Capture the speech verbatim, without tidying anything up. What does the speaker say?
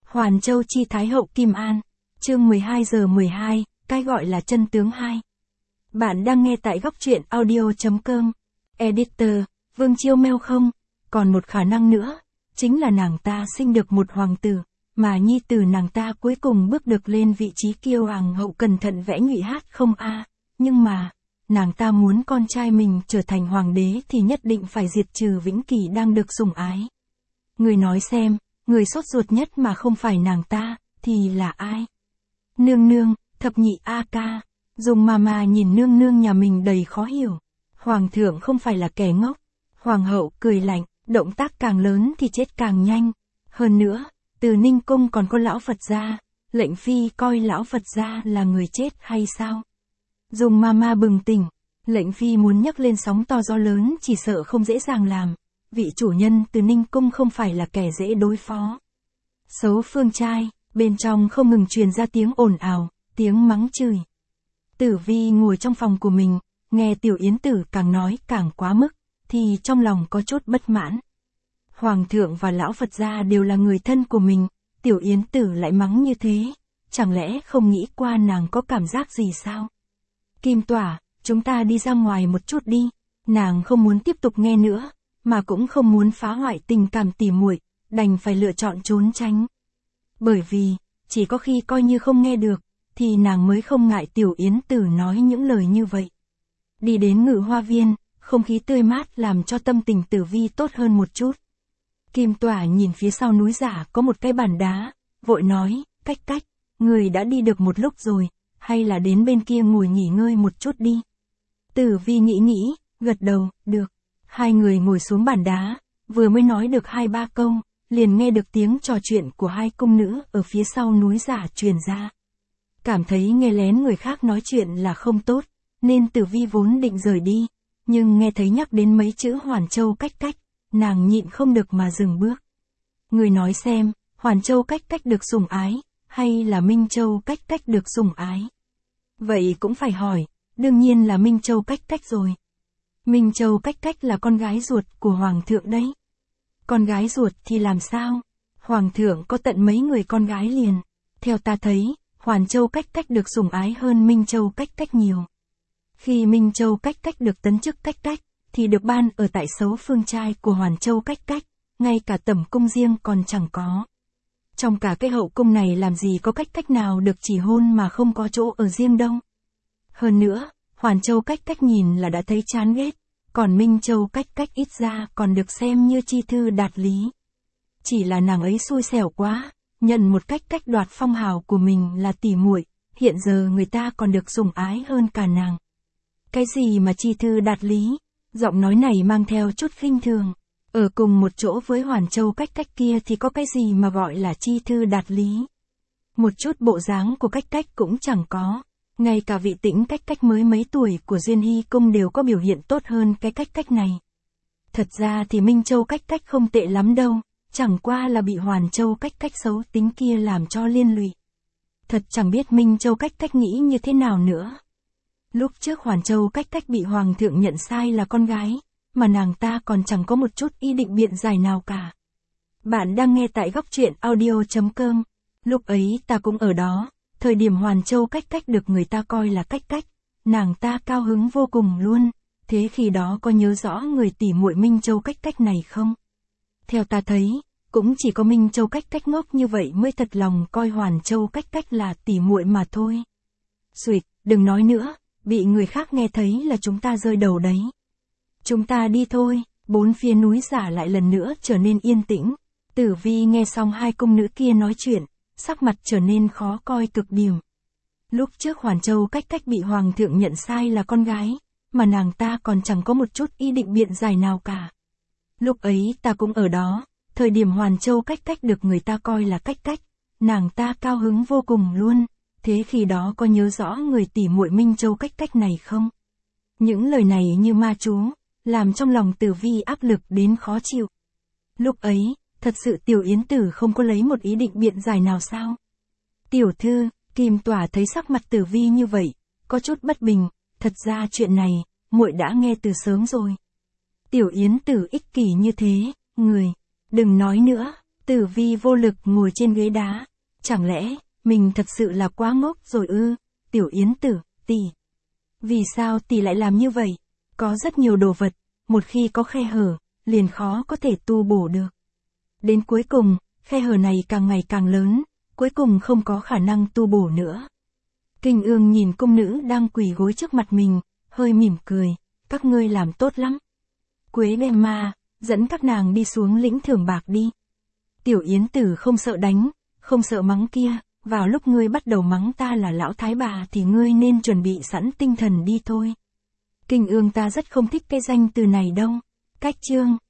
Hoàn Châu chi Thái hậu Kim An, chương mười hai giờ mười hai, cái gọi là chân tướng hai. Bạn đang nghe tại góc truyện audio chấm com. Editor, Vương Chiêu Mail không? Còn một khả năng nữa, chính là nàng ta sinh được một hoàng tử, mà nhi tử nàng ta cuối cùng bước được lên vị trí kiêu hoàng hậu. Cẩn thận vẽ ngụy hát không a, nhưng mà, nàng ta muốn con trai mình trở thành hoàng đế thì nhất định phải diệt trừ Vĩnh Kỳ đang được sủng ái. Người nói xem, người sốt ruột nhất mà không phải nàng ta, thì là ai? Nương nương, thập nhị A ca. Dùng mà mà nhìn nương nương nhà mình đầy khó hiểu. Hoàng thượng không phải là kẻ ngốc. Hoàng hậu cười lạnh, động tác càng lớn thì chết càng nhanh. Hơn nữa, từ Ninh Cung còn có lão Phật gia, lệnh phi coi lão Phật gia là người chết hay sao? Dùng mà mà bừng tỉnh, lệnh phi muốn nhắc lên sóng to gió lớn chỉ sợ không dễ dàng làm. Vị chủ nhân từ Ninh Cung không phải là kẻ dễ đối phó. Xấu phương trai, bên trong không ngừng truyền ra tiếng ồn ào, tiếng mắng chửi. Tử Vi ngồi trong phòng của mình, nghe Tiểu Yến Tử càng nói càng quá mức, thì trong lòng có chút bất mãn. Hoàng thượng và lão Phật gia đều là người thân của mình, Tiểu Yến Tử lại mắng như thế, chẳng lẽ không nghĩ qua nàng có cảm giác gì sao? Kim Tỏa, chúng ta đi ra ngoài một chút đi. Nàng không muốn tiếp tục nghe nữa, mà cũng không muốn phá hoại tình cảm tỉ muội, đành phải lựa chọn trốn tránh. Bởi vì, chỉ có khi coi như không nghe được, thì nàng mới không ngại Tiểu Yến Tử nói những lời như vậy. Đi đến Ngự Hoa Viên, không khí tươi mát làm cho tâm tình Tử Vi tốt hơn một chút. Kim Tỏa nhìn phía sau núi giả có một cái bàn đá, vội nói, cách cách, người đã đi được một lúc rồi, hay là đến bên kia ngồi nghỉ ngơi một chút đi. Tử Vi nghĩ nghĩ, gật đầu, được. Hai người ngồi xuống bàn đá, vừa mới nói được hai ba câu, liền nghe được tiếng trò chuyện của hai cung nữ ở phía sau núi giả truyền ra. Cảm thấy nghe lén người khác nói chuyện là không tốt, nên Tử Vi vốn định rời đi, nhưng nghe thấy nhắc đến mấy chữ Hoàn Châu cách cách, nàng nhịn không được mà dừng bước. Người nói xem, Hoàn Châu cách cách được sủng ái, hay là Minh Châu cách cách được sủng ái? Vậy cũng phải hỏi, đương nhiên là Minh Châu cách cách rồi. Minh Châu cách cách là con gái ruột của Hoàng thượng đấy. Con gái ruột thì làm sao? Hoàng thượng có tận mấy người con gái liền. Theo ta thấy, Hoàn Châu cách cách được sủng ái hơn Minh Châu cách cách nhiều. Khi Minh Châu cách cách được tấn chức cách cách, thì được ban ở tại xấu phương trai của Hoàn Châu cách cách, ngay cả tẩm cung riêng còn chẳng có. Trong cả cái hậu cung này làm gì có cách cách nào được chỉ hôn mà không có chỗ ở riêng đâu. Hơn nữa, Hoàn Châu cách cách nhìn là đã thấy chán ghét, còn Minh Châu cách cách ít ra còn được xem như chi thư đạt lý. Chỉ là nàng ấy xui xẻo quá, nhận một cách cách đoạt phong hào của mình là tỉ muội, hiện giờ người ta còn được sủng ái hơn cả nàng. Cái gì mà chi thư đạt lý? Giọng nói này mang theo chút khinh thường. Ở cùng một chỗ với Hoàn Châu cách cách kia thì có cái gì mà gọi là chi thư đạt lý? Một chút bộ dáng của cách cách cũng chẳng có. Ngay cả vị Tĩnh cách cách mới mấy tuổi của Duyên Hy Cung đều có biểu hiện tốt hơn cái cách cách này. Thật ra thì Minh Châu cách cách không tệ lắm đâu, chẳng qua là bị Hoàn Châu cách cách xấu tính kia làm cho liên lụy. Thật chẳng biết Minh Châu cách cách nghĩ như thế nào nữa. Lúc trước Hoàn Châu cách cách bị Hoàng thượng nhận sai là con gái, mà nàng ta còn chẳng có một chút ý định biện giải nào cả. Bạn đang nghe tại góc truyện audio chấm com. Lúc ấy ta cũng ở đó. Thời điểm Hoàn Châu cách cách được người ta coi là cách cách, nàng ta cao hứng vô cùng luôn, thế khi đó có nhớ rõ người tỉ muội Minh Châu cách cách này không? Theo ta thấy, cũng chỉ có Minh Châu cách cách ngốc như vậy mới thật lòng coi Hoàn Châu cách cách là tỉ muội mà thôi. Xuyệt, đừng nói nữa, bị người khác nghe thấy là chúng ta rơi đầu đấy. Chúng ta đi thôi, bốn phía núi giả lại lần nữa trở nên yên tĩnh. Tử Vi nghe xong hai cung nữ kia nói chuyện, sắc mặt trở nên khó coi cực điểm. Lúc trước Hoàn Châu cách cách bị Hoàng thượng nhận sai là con gái, mà nàng ta còn chẳng có một chút ý định biện giải nào cả. Lúc ấy ta cũng ở đó, thời điểm Hoàn Châu cách cách được người ta coi là cách cách, nàng ta cao hứng vô cùng luôn, thế khi đó có nhớ rõ người tỉ muội Minh Châu cách cách này không? Những lời này như ma chú, làm trong lòng Tử Vi áp lực đến khó chịu. Lúc ấy, thật sự Tiểu Yến Tử không có lấy một ý định biện giải nào sao? Tiểu thư, Kim Tỏa thấy sắc mặt Tử Vi như vậy, có chút bất bình, thật ra chuyện này, muội đã nghe từ sớm rồi. Tiểu Yến Tử ích kỷ như thế, người, đừng nói nữa, Tử Vi vô lực ngồi trên ghế đá. Chẳng lẽ, mình thật sự là quá ngốc rồi ư? Tiểu Yến Tử, tỷ. Vì sao tỷ lại làm như vậy? Có rất nhiều đồ vật, một khi có khe hở, liền khó có thể tu bổ được. Đến cuối cùng, khe hở này càng ngày càng lớn, cuối cùng không có khả năng tu bổ nữa. Kinh Ương nhìn cung nữ đang quỳ gối trước mặt mình, hơi mỉm cười, các ngươi làm tốt lắm. Quế đem ma, dẫn các nàng đi xuống lĩnh thưởng bạc đi. Tiểu Yến Tử không sợ đánh, không sợ mắng kia, vào lúc ngươi bắt đầu mắng ta là lão thái bà thì ngươi nên chuẩn bị sẵn tinh thần đi thôi. Kinh Ương ta rất không thích cái danh từ này đâu. Cách chương.